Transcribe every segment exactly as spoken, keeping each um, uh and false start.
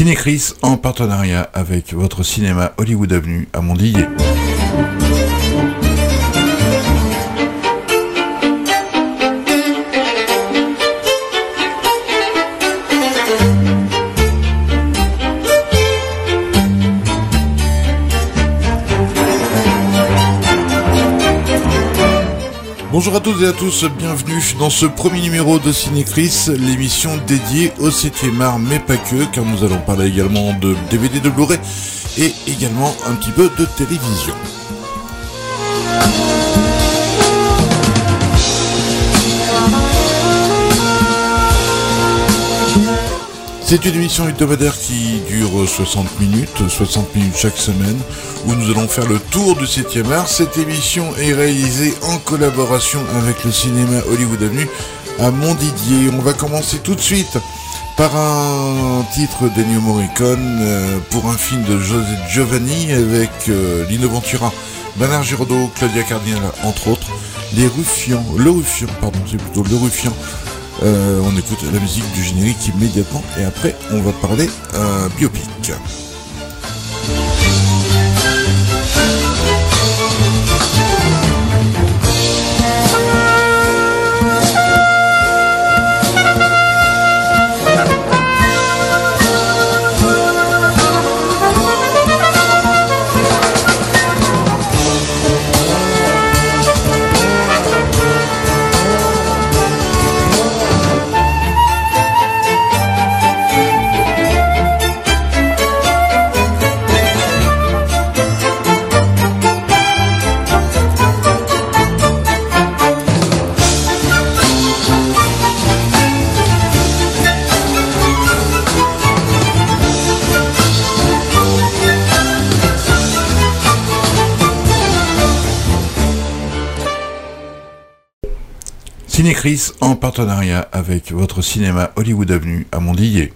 Ciné-Chris en partenariat avec votre cinéma Hollywood Avenue à Montdidier. Bonjour à toutes et à tous, bienvenue dans ce premier numéro de Ciné-Chris, l'émission dédiée au septième art, mais pas que, car nous allons parler également de D V D, de Blu-ray et également un petit peu de télévision. C'est une émission hebdomadaire qui dure soixante minutes, soixante minutes chaque semaine, où nous allons faire le tour du septième art. Cette émission est réalisée en collaboration avec le cinéma Hollywood Avenue à Montdidier. On va commencer tout de suite par un titre d'Ennio Morricone euh, pour un film de José Giovanni avec euh, Lino Ventura, Bernard Giraudot, Claudia Cardinal, entre autres. Les Ruffians, le Ruffian, pardon, c'est plutôt le Ruffian. Euh, on écoute la musique du générique immédiatement et après on va parler euh, biopic. Ciné-Chris en partenariat avec votre cinéma Hollywood Avenue à Montdidier.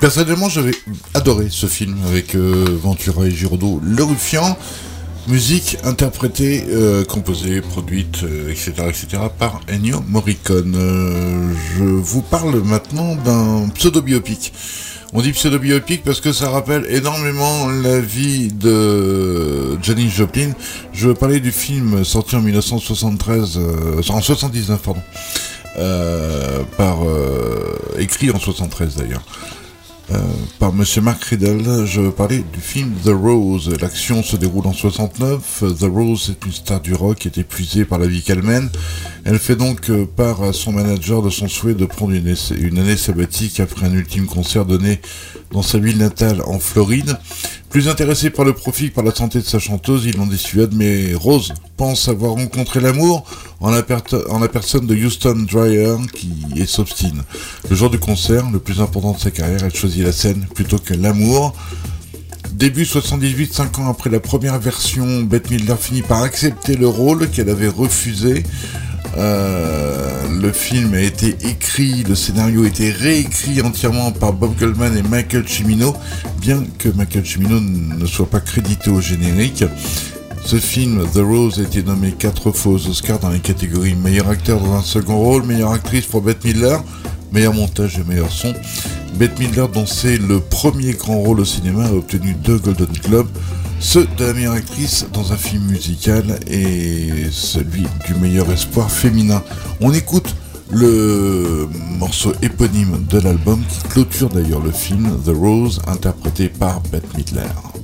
Personnellement, j'avais adoré ce film avec euh, Ventura et Giraudoux, le ruffian. Musique interprétée, euh, composée, produite, euh, et cetera, et cetera par Ennio Morricone. Euh, je vous parle maintenant d'un pseudo-biopic. On dit pseudo-biopic parce que ça rappelle énormément la vie de Janis Joplin. Je veux parler du film sorti en dix-neuf cent soixante-treize, euh, en soixante-dix-neuf, pardon, euh, par euh, écrit en soixante-treize d'ailleurs. Euh, par Monsieur Mark Riddle, je veux parler du film The Rose. L'action se déroule en soixante-neuf. The Rose est une star du rock qui est épuisée par la vie qu'elle mène. Elle fait donc euh, part à son manager de son souhait de prendre une, une année sabbatique après un ultime concert donné dans sa ville natale en Floride. Plus intéressé par le profit que par la santé de sa chanteuse, il l'en dissuade, mais Rose pense avoir rencontré l'amour en la, per- en la personne de Houston Dreyer qui est s'obstine. Le jour du concert, le plus important de sa carrière, elle choisit la scène plutôt que l'amour. Début soixante-dix-huit, cinq ans après la première version, Bette Midler finit par accepter le rôle qu'elle avait refusé. Euh, le film a été écrit, le scénario a été réécrit entièrement par Bob Goldman et Michael Cimino, bien que Michael Cimino ne soit pas crédité au générique. Ce film, The Rose, a été nommé quatre fois aux Oscars dans les catégories meilleur acteur dans un second rôle, meilleure actrice pour Bette Midler, meilleur montage et meilleur son. Bette Midler, dont c'est le premier grand rôle au cinéma, a obtenu deux Golden Globes, ceux de la meilleure actrice dans un film musical et celui du meilleur espoir féminin. On écoute le morceau éponyme de l'album qui clôture d'ailleurs le film, The Rose, interprété par Bette Midler.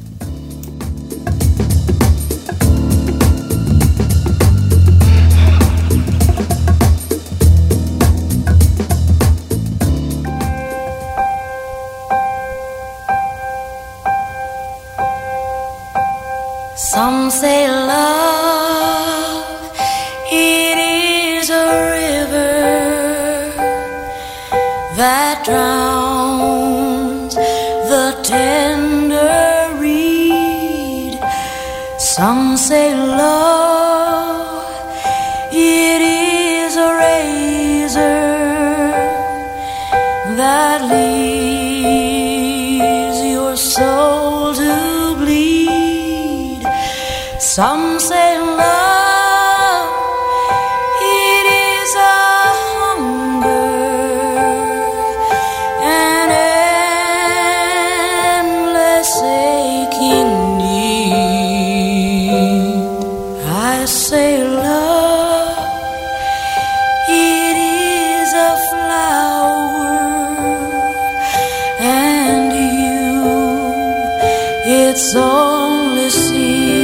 Some say love, it is a river that drowns the tender reed. Some say love, it is a razor that leaves your soul to bleed. Some say love, it is a hunger, an endless aching need. I say love, it is a flower, and you, it's only seed.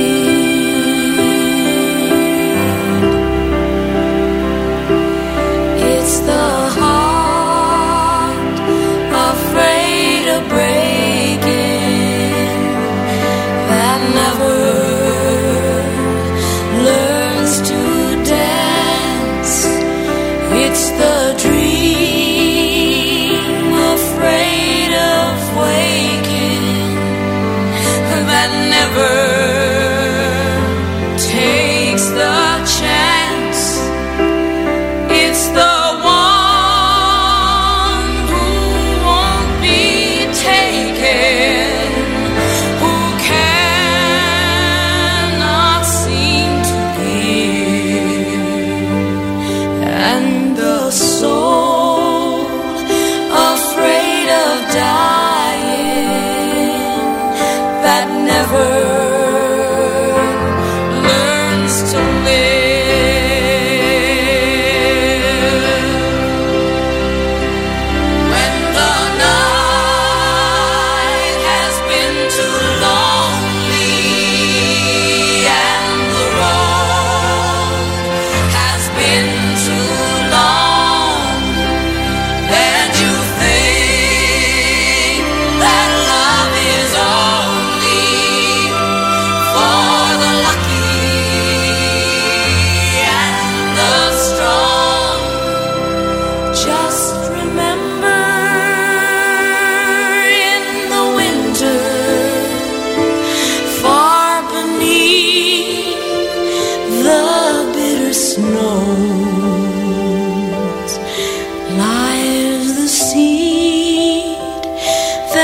Snows lies the seed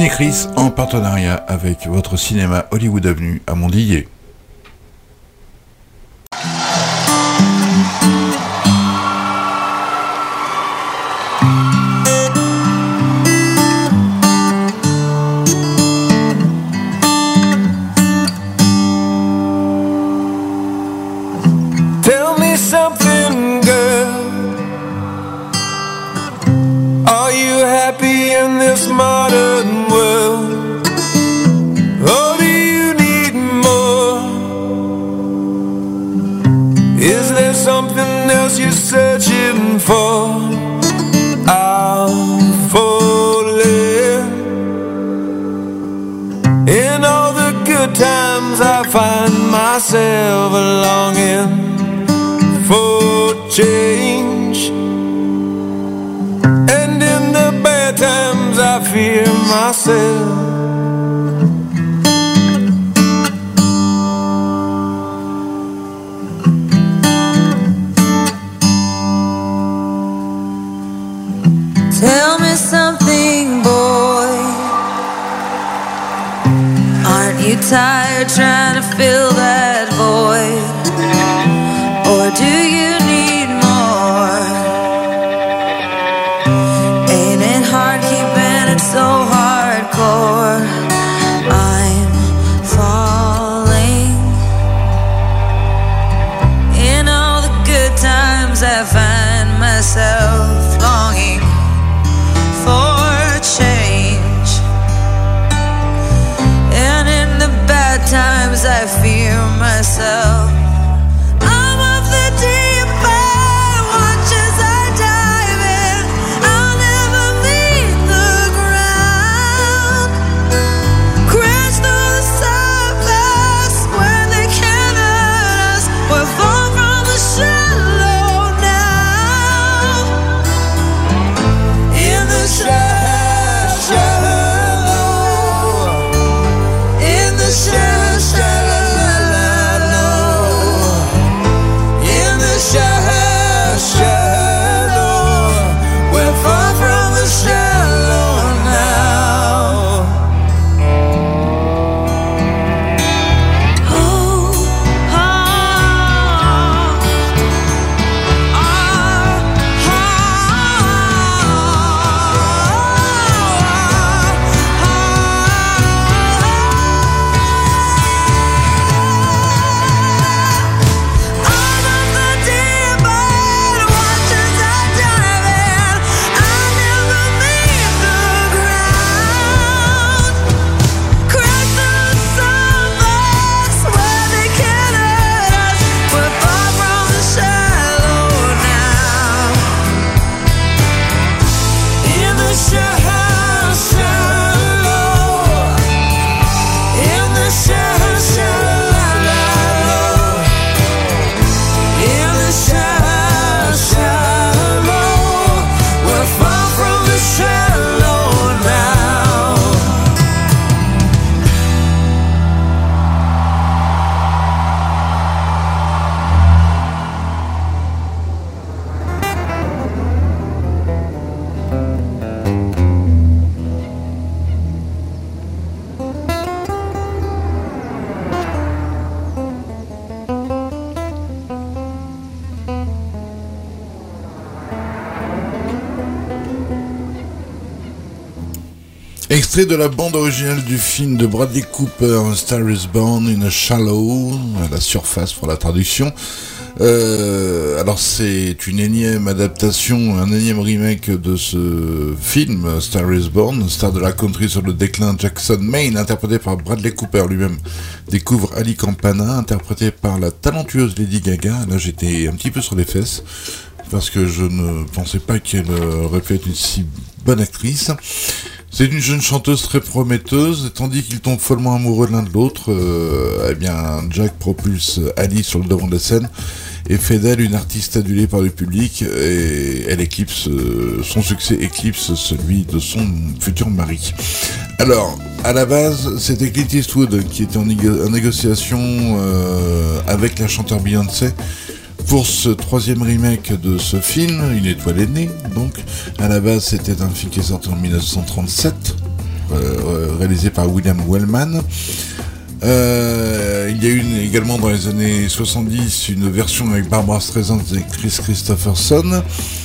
Cinécris en partenariat avec votre cinéma Hollywood Avenue à Mondillier. Modern world, or do you need more? Is there something else you're searching for? I'm falling. In all the good times I find myself longing for change, and in the bad times I fear myself. Tell me something, boy. Aren't you tired trying to fill that void? Or do you need more? Ain't it hard keeping it so hardcore? I'm falling. In all the good times I find myself longing for change, and in the bad times I fear myself. I'm of the deep end, watch as I dive in. I'll never meet the ground, crash through the surface where they can't hurt us. We're far from the shallow now. In the shallow, shallow, in the shallow, shallow, in the shallow, shallow, we're far from the shallow now. Oh, oh, Extrait de la bande originale du film de Bradley Cooper, Star is Born in a Shallow, à la surface pour la traduction. Euh, alors c'est une énième adaptation, un énième remake de ce film, Star is Born, star de la country sur le déclin, Jackson Maine, interprété par Bradley Cooper lui-même, découvre Ali Campana, interprété par la talentueuse Lady Gaga. Là j'étais un petit peu sur les fesses, parce que je ne pensais pas qu'elle aurait pu être une si bonne actrice. C'est une jeune chanteuse très prometteuse, tandis qu'ils tombent follement amoureux l'un de l'autre. Euh, eh bien, Jack propulse Ali sur le devant de la scène et fait d'elle une artiste adulée par le public, et elle éclipse, euh, son succès éclipse celui de son futur mari. Alors, à la base, c'était Clint Eastwood qui était en, négo- en négociation euh, avec la chanteuse Beyoncé pour ce troisième remake de ce film, Une étoile est née. Donc, à la base, c'était un film qui est sorti en dix-neuf cent trente-sept. euh, réalisé par William Wellman. Euh, il y a eu une, également dans les années soixante-dix une version avec Barbara Streisand et Chris Christopherson.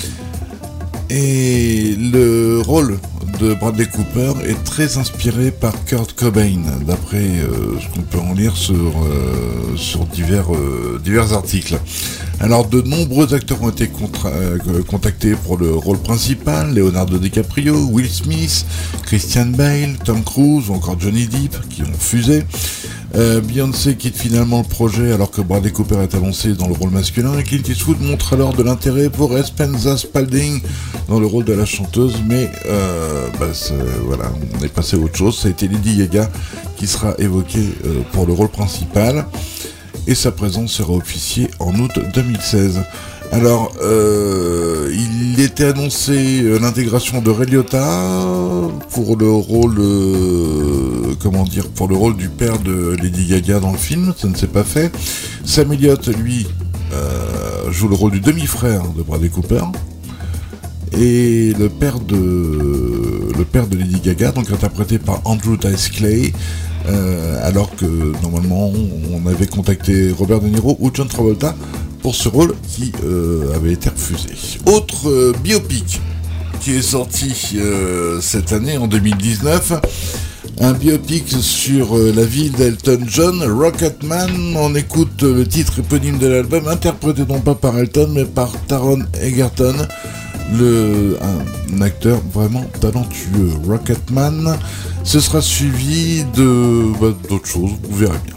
Et le rôle de Bradley Cooper est très inspiré par Kurt Cobain, d'après euh, ce qu'on peut en lire sur, euh, sur divers, euh, divers articles. Alors, de nombreux acteurs ont été contra- euh, contactés pour le rôle principal: Leonardo DiCaprio, Will Smith, Christian Bale, Tom Cruise ou encore Johnny Depp, qui ont refusé. Euh, Beyoncé quitte finalement le projet alors que Bradley Cooper est annoncé dans le rôle masculin, et Clint Eastwood montre alors de l'intérêt pour Espenza Spalding dans le rôle de la chanteuse, mais euh, bah, voilà, on est passé à autre chose. Ça a été Lady Gaga qui sera évoquée euh, pour le rôle principal, et sa présence sera officiée en août deux mille seize. Alors, euh, il était annoncé euh, l'intégration de Ray Liotta pour le rôle, euh, comment dire, pour le rôle du père de Lady Gaga dans le film. Ça ne s'est pas fait. Sam Elliott, lui, euh, joue le rôle du demi-frère de Bradley Cooper. Et le père de le père de Lady Gaga, donc interprété par Andrew Dice Clay, euh, alors que normalement on avait contacté Robert De Niro ou John Travolta pour ce rôle qui euh, avait été refusé. Autre euh, biopic qui est sorti euh, cette année en deux mille dix-neuf, un biopic sur euh, la vie d'Elton John, Rocketman. On écoute euh, le titre éponyme de l'album, interprété non pas par Elton mais par Taron Egerton, le, un, un acteur vraiment talentueux. Rocketman. Ce sera suivi de bah, d'autres choses, vous verrez bien.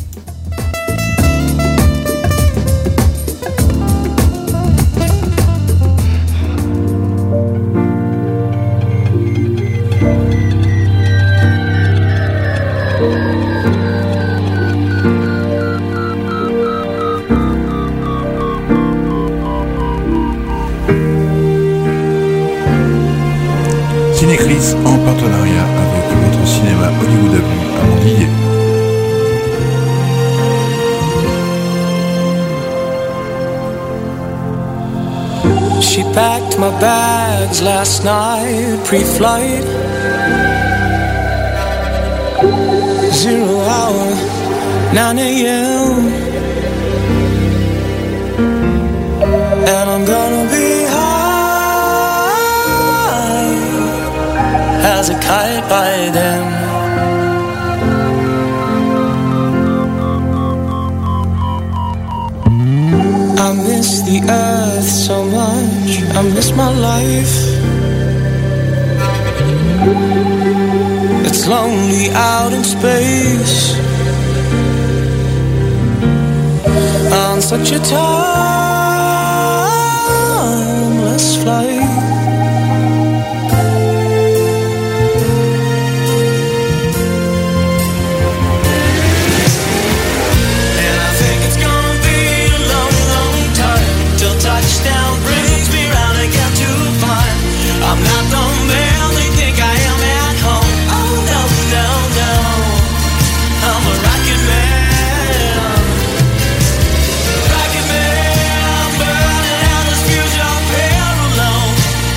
Cinécris en partenariat avec votre cinéma Hollywood Avenue à Mandillé. She packed my bags last night, pre-flight. Zero hour, nine a.m. And I'm gonna be as a kite by then. I miss the earth so much, I miss my life. It's lonely out in space on such a timeless flight. I'm not the man they think I am at home. Oh no, no, no, I'm a rocket man. Rocket man, burning out this future parallel.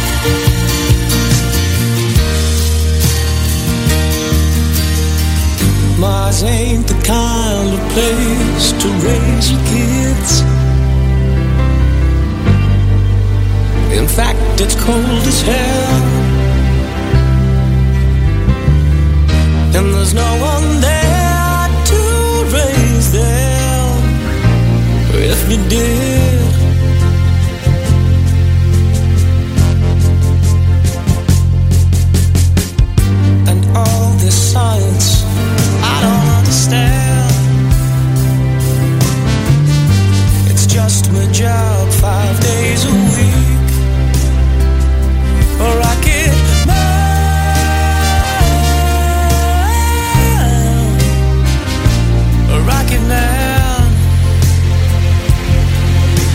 Mars ain't the kind of place to raise your kids. In fact, it's cold as hell, and there's no one there to raise them if you did. And all this science, I don't understand. It's just my job, five days a week. A rocket man, a rocket man.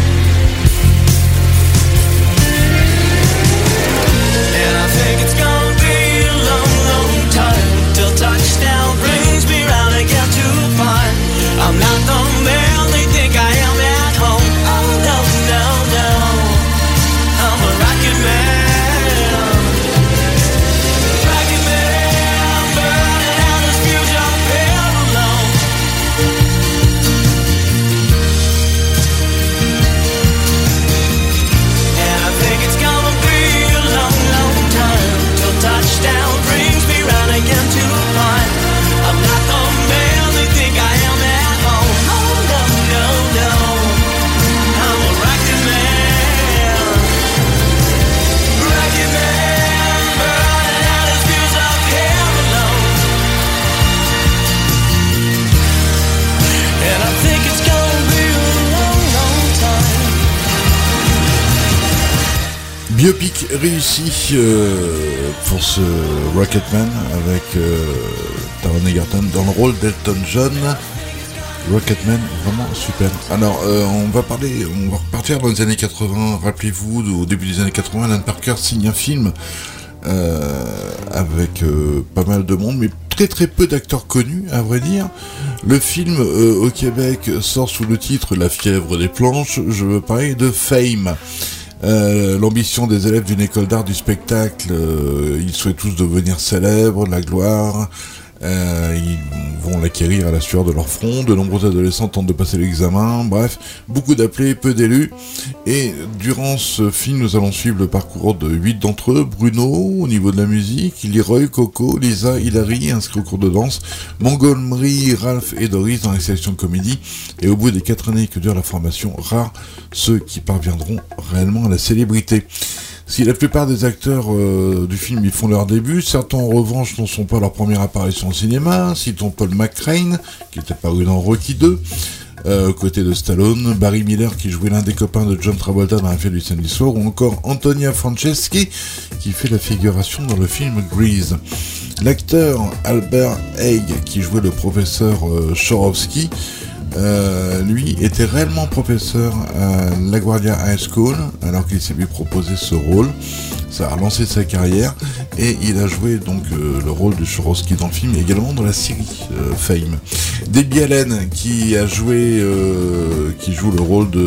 Biopic réussi euh, pour ce Rocketman avec euh, Taron Egerton dans le rôle d'Elton John. Rocketman, vraiment super. Alors, euh, on va parler, on va repartir dans les années quatre-vingts. Rappelez-vous, au début des années quatre-vingts, Alan Parker signe un film euh, avec euh, pas mal de monde, mais très très peu d'acteurs connus, à vrai dire. Le film euh, au Québec sort sous le titre La fièvre des planches. Je veux parler de Fame. Euh, l'ambition des élèves d'une école d'art du spectacle, euh, ils souhaitent tous devenir célèbres, la gloire, euh, ils vont l'acquérir à la sueur de leur front, de nombreux adolescents tentent de passer l'examen, bref, beaucoup d'appelés, peu d'élus, et durant ce film, nous allons suivre le parcours de huit d'entre eux, Bruno, au niveau de la musique, Leroy, Coco, Lisa, Hilary, inscrits au cours de danse, Montgomery, Ralph et Doris dans les sélections de comédie, et au bout des quatre années que dure la formation, rares ceux qui parviendront réellement à la célébrité. Si la plupart des acteurs euh, du film y font leur début, certains en revanche n'en sont pas leur première apparition au cinéma. Citons Paul McCrane, qui était paru dans Rocky deux, euh, aux côtés de Stallone, Barry Miller qui jouait l'un des copains de John Travolta dans la fête du samedi soir, ou encore Antonia Franceschi qui fait la figuration dans le film Grease. L'acteur Albert Haig qui jouait le professeur euh, Chorowski, Euh, lui était réellement professeur à LaGuardia High School alors qu'il s'est vu proposer ce rôle. Ça a relancé sa carrière et il a joué donc euh, le rôle de Chorowski dans le film et également dans la série euh, Fame. Debbie Allen qui a joué euh, qui joue le rôle de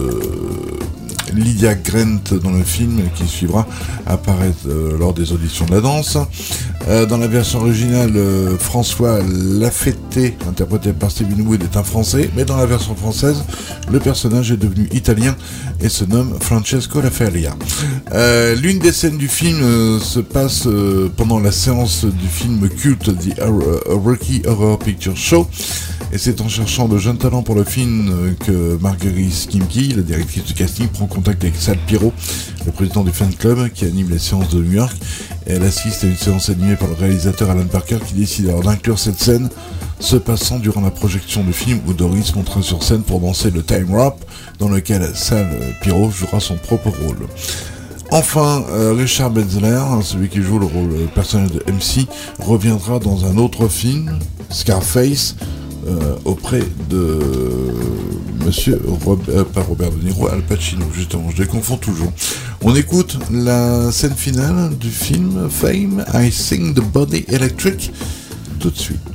Lydia Grant dans le film qui suivra apparaître euh, lors des auditions de la danse. Euh, dans la version originale, euh, François Lafetté, interprété par Steven Wood, est un Français, mais dans la version française, le personnage est devenu italien et se nomme Francesco Laferria. Euh, l'une des scènes du film euh, se passe euh, pendant la séance du film culte The Rocky Horror Picture Show, et c'est en cherchant de jeunes talents pour le film euh, que Marguerite Skimke, la directrice du casting, prend contact avec Sal Piro, le président du fan club qui anime les séances de New York, et elle assiste à une séance animée par le réalisateur Alan Parker qui décide alors d'inclure cette scène se passant durant la projection du film où Doris montera sur scène pour danser le time rap dans lequel Sal Piro jouera son propre rôle. Enfin, euh, Richard Benzler, celui qui joue le rôle le personnage de M C, reviendra dans un autre film, Scarface, euh, auprès de Monsieur Robert, euh, pas Robert De Niro, Al Pacino, justement, je les confonds toujours. On écoute la scène finale du film Fame, I Sing the Body Electric, tout de suite.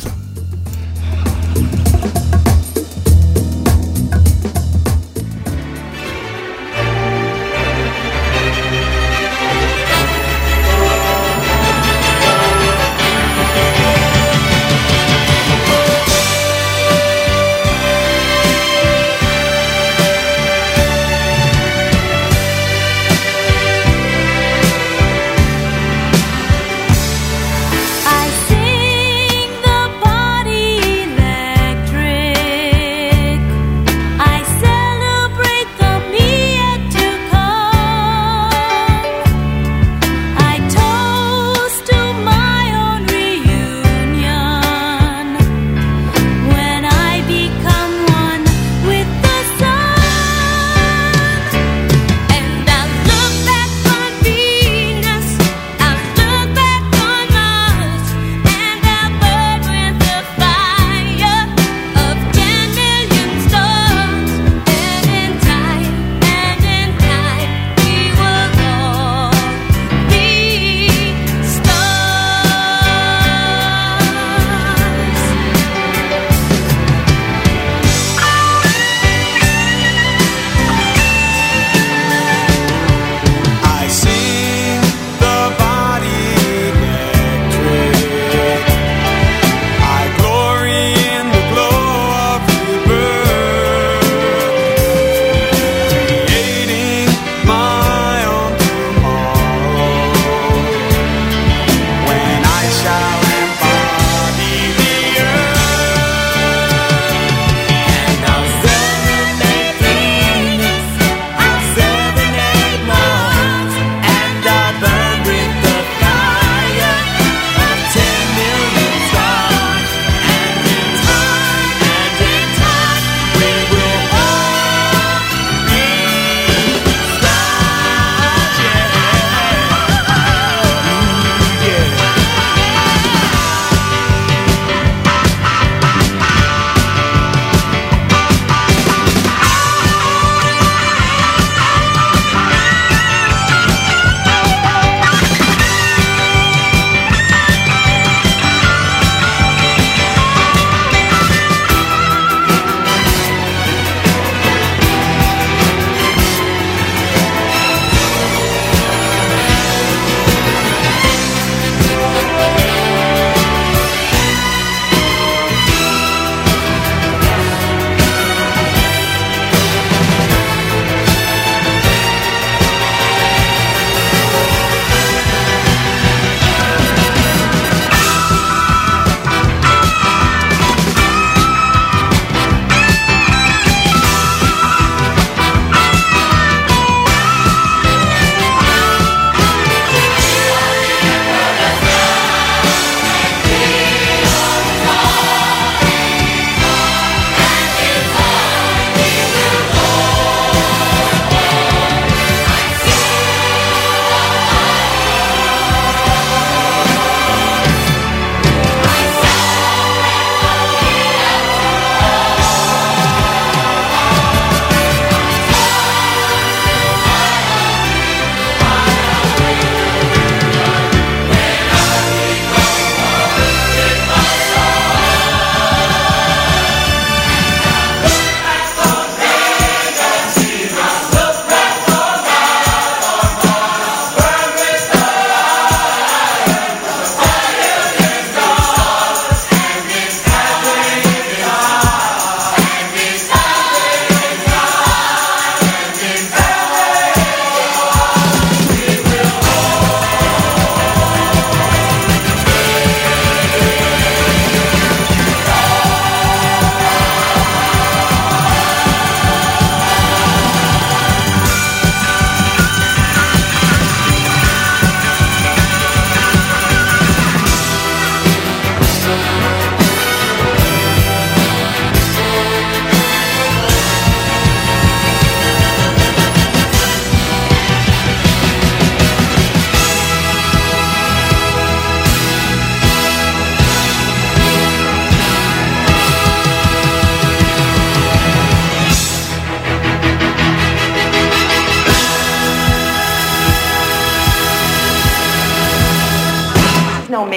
I sing the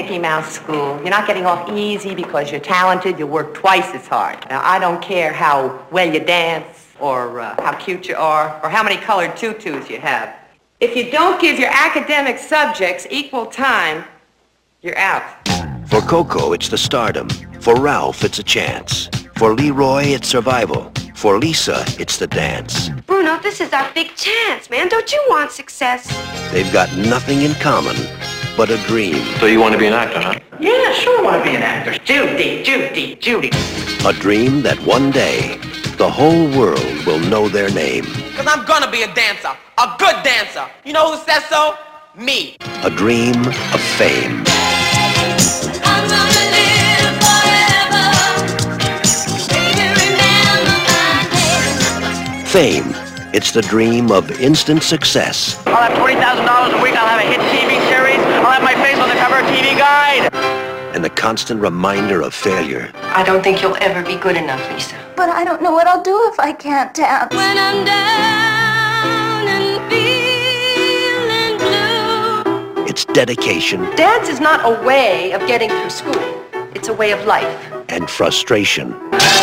Mickey Mouse school. You're not getting off easy because you're talented. You work twice as hard. Now, I don't care how well you dance or uh, how cute you are or how many colored tutus you have. If you don't give your academic subjects equal time, you're out. For Coco, it's the stardom. For Ralph, it's a chance. For Leroy, it's survival. For Lisa, it's the dance. Bruno, this is our big chance, man. Don't you want success? They've got nothing in common but a dream. So you want to be an actor, huh? Yeah, sure I want to be an actor. Judy, Judy, Judy. A dream that one day, the whole world will know their name. Because I'm gonna be a dancer. A good dancer. You know who says so? Me. A dream of fame. I'm gonna live forever. Baby, remember my name. Fame. It's the dream of instant success. I'll have twenty thousand dollars a week. I'll have a hit T V series. I'll have my face on the cover of T V Guide. And the constant reminder of failure. I don't think you'll ever be good enough, Lisa. But I don't know what I'll do if I can't dance. When I'm down and feeling blue. It's dedication. Dance is not a way of getting through school. It's a way of life. And frustration.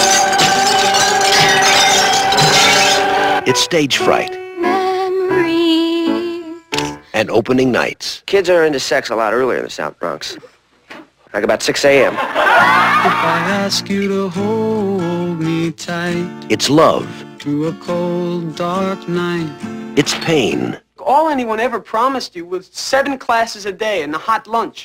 It's stage fright. Memories. And opening nights. Kids are into sex a lot earlier in the South Bronx. Like about six a.m. If I ask you to hold me tight. It's love. Through a cold, dark night. It's pain. All anyone ever promised you was seven classes a day and a hot lunch.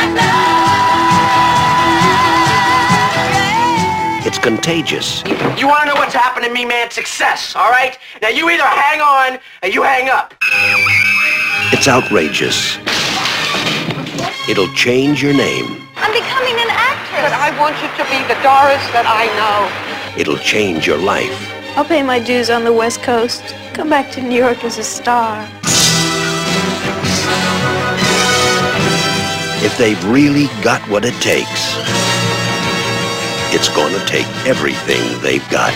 It's contagious. You want to know what's happened to me, man? Success, all right? Now you either hang on or you hang up. It's outrageous. It'll change your name. I'm becoming an actress. But I want you to be the Doris that I know. It'll change your life. I'll pay my dues on the West Coast. Come back to New York as a star. If they've really got what it takes, it's gonna take everything they've got.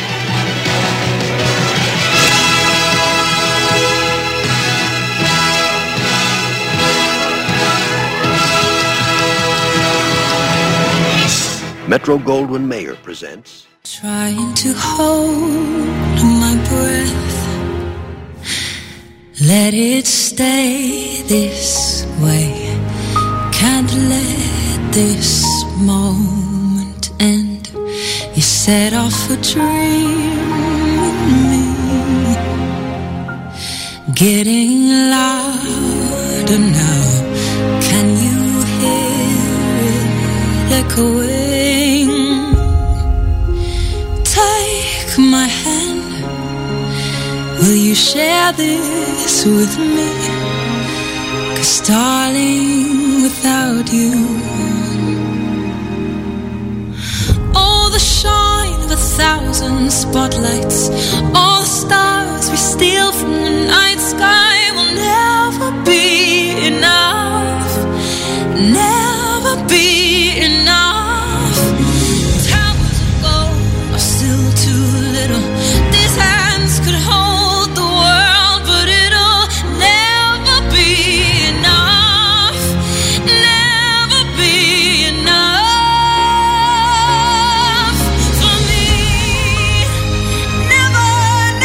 Metro-Goldwyn-Mayer presents... Trying to hold my breath. Let it stay this way. Can't let this moment end. You set off a dream in me, getting louder now. Can you hear it echoing? Take my hand. Will you share this with me? 'Cause darling, without you, all the shine of a thousand spotlights, all the stars we steal from the night sky will never be enough, never be enough. Towers of gold are still too little. These hands could hold the world, but it'll never be enough, never be enough for me, never,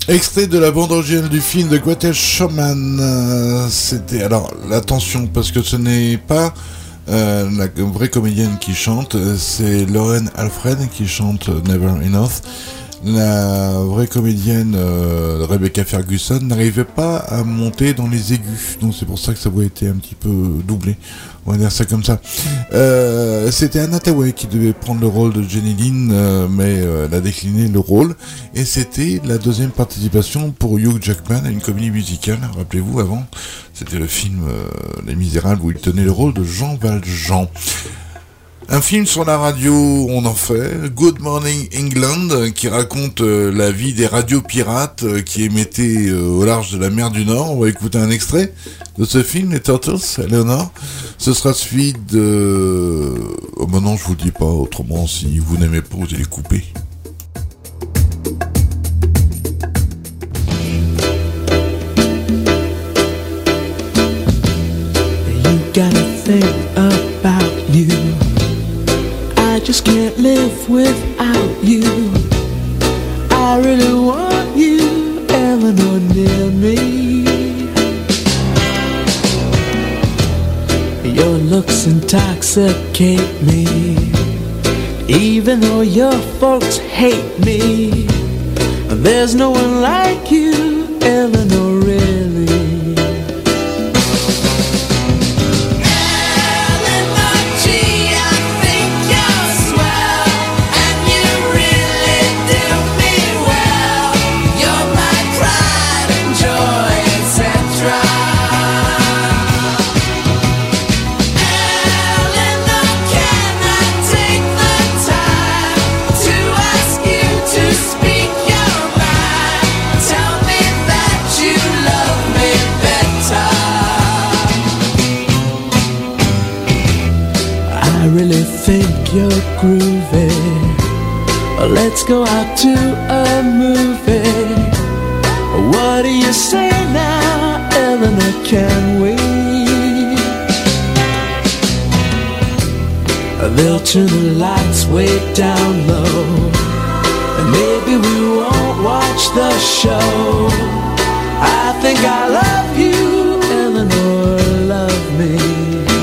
Extrait de la bande originale du film de Greatest Showman. Euh, c'était alors attention parce que ce n'est pas euh, la vraie comédienne qui chante, c'est Lauren Alfred qui chante Never Enough. La vraie comédienne euh, Rebecca Ferguson n'arrivait pas à monter dans les aigus, donc c'est pour ça que sa voix était un petit peu doublée. On va dire ça comme ça. Euh, c'était Anna Thaoué qui devait prendre le rôle de Jenny Lynn, euh, mais euh, elle a décliné le rôle. Et c'était la deuxième participation pour Hugh Jackman à une comédie musicale. Rappelez-vous, avant, c'était le film euh, Les Misérables où il tenait le rôle de Jean Valjean. Un film sur la radio, on en fait. Good Morning England, qui raconte euh, la vie des radios pirates euh, qui émettaient euh, au large de la mer du Nord. On va écouter un extrait de ce film, les Turtles, Eleanor. Ce sera suivi de... Oh ben non, je vous le dis pas, autrement, si vous n'aimez pas, vous allez couper. You gotta think about you. I just can't live without you. I really want you, Eleanor, near me. Your looks intoxicate me, even though your folks hate me. There's no one like you, Eleanor, really. You're groovy. Let's go out to a movie. What do you say now, Eleanor? Can we? They'll turn the lights way down low, and maybe we won't watch the show. I think I love you, Eleanor, love me.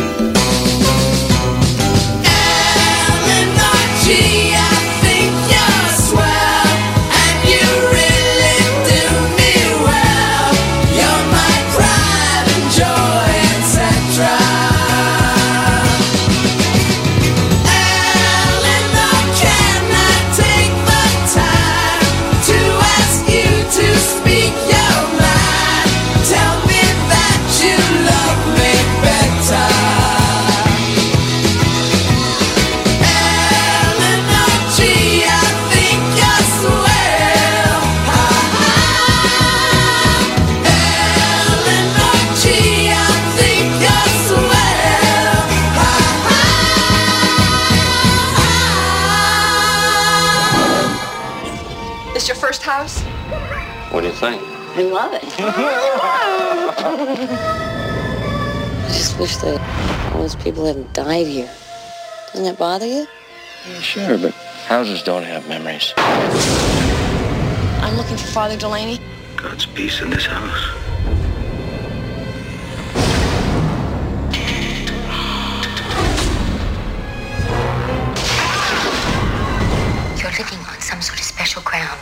House? What do you think? I love it. I just wish that all those people hadn't died here. Doesn't that bother you? Yeah, sure, but houses don't have memories. I'm looking for Father Delaney. God's peace in this house. You're living on some sort of special ground.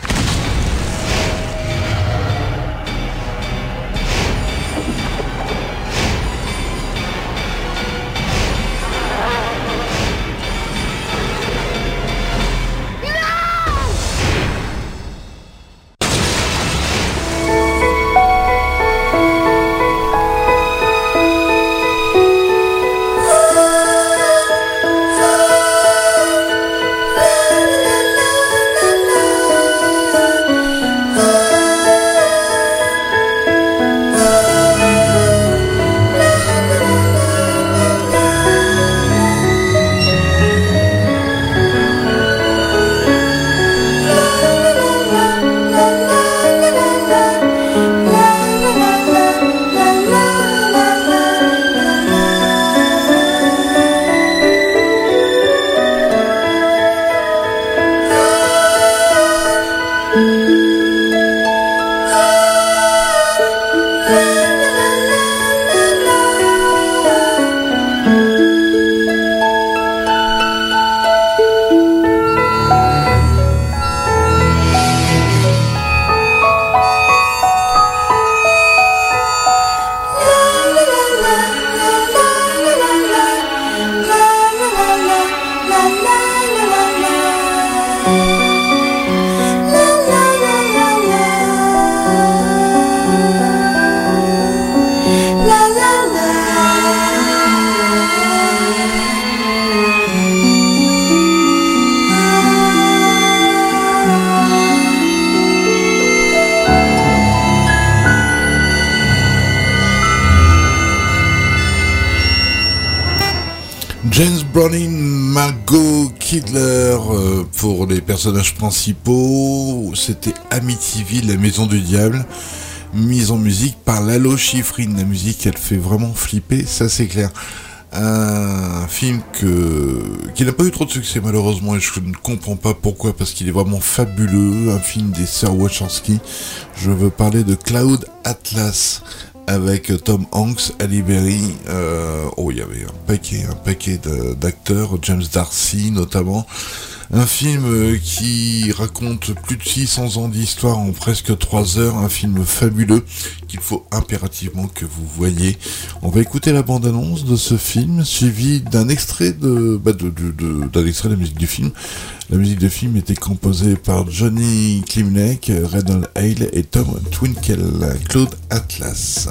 James Browning, Margot Kidder euh, pour les personnages principaux. C'était Amityville, la maison du diable, mise en musique par Lalo Schifrin. La musique, elle fait vraiment flipper, ça c'est clair. Un film que qui n'a pas eu trop de succès malheureusement, et je ne comprends pas pourquoi, parce qu'il est vraiment fabuleux. Un film des sœurs Wachowski. Je veux parler de Cloud Atlas, avec Tom Hanks, Halle Berry, euh, oh il y avait un paquet, un paquet de, d'acteurs, James Darcy notamment. Un film qui raconte plus de six cents ans d'histoire en presque trois heures, un film fabuleux qu'il faut impérativement que vous voyez. On va écouter la bande-annonce de ce film, suivi d'un extrait de, bah de, de, de, d'un extrait de la musique du film. La musique du film était composée par Johnny Klimnek, Redon Hale et Tom Twinkle. Cloud Atlas.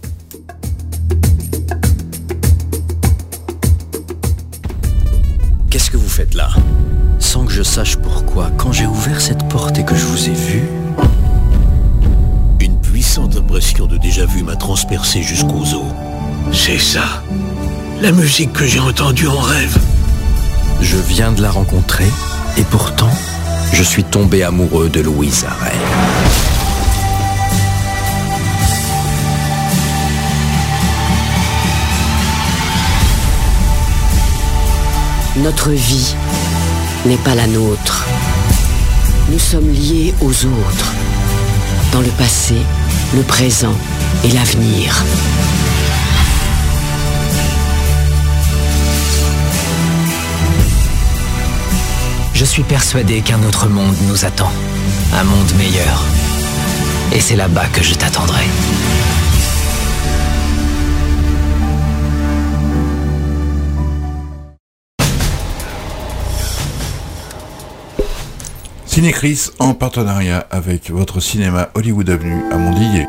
Qu'est-ce que vous faites là ? Sans que je sache pourquoi, quand j'ai ouvert cette porte et que je vous ai vu... Une puissante impression de déjà-vu m'a transpercé jusqu'aux os. C'est ça, la musique que j'ai entendue en rêve. Je viens de la rencontrer, et pourtant, je suis tombé amoureux de Louise Arrey. Notre vie n'est pas la nôtre. Nous sommes liés aux autres, dans le passé, le présent et l'avenir. Je suis persuadé qu'un autre monde nous attend, un monde meilleur. Et c'est là-bas que je t'attendrai. Cinécris en partenariat avec votre cinéma Hollywood Avenue à Mondillier.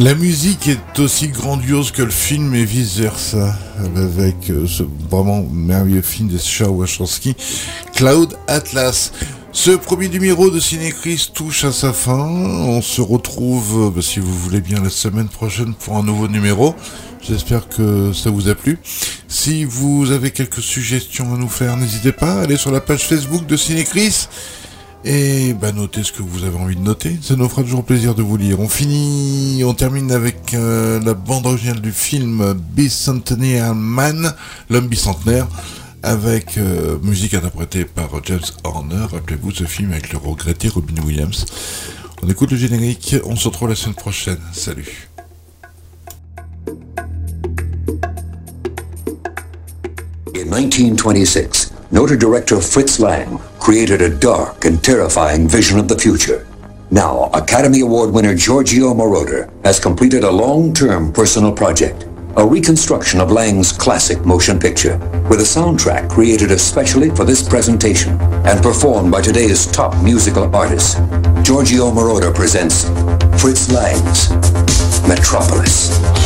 La musique est aussi grandiose que le film et vice-versa, avec ce vraiment merveilleux film de Charles Wachowski, Cloud Atlas. Ce premier numéro de Ciné-Chris touche à sa fin. On se retrouve, bah, si vous voulez bien, la semaine prochaine pour un nouveau numéro. J'espère que ça vous a plu. Si vous avez quelques suggestions à nous faire, n'hésitez pas, allez sur la page Facebook de Ciné-Chris et bah, notez ce que vous avez envie de noter. Ça nous fera toujours plaisir de vous lire. On finit, on termine avec euh, la bande originale du film Bicentennial Man, l'homme bicentenaire, avec euh, musique interprétée par James Horner. Rappelez-vous ce film avec le regretté Robin Williams. On écoute le générique, on se retrouve la semaine prochaine. Salut. In nineteen twenty-six, noted director Fritz Lang created a dark and terrifying vision of the future. Now, Academy Award winner Giorgio Moroder has completed a long-term personal project, a reconstruction of Lang's classic motion picture, with a soundtrack created especially for this presentation and performed by today's top musical artists. Giorgio Moroder presents Fritz Lang's Metropolis.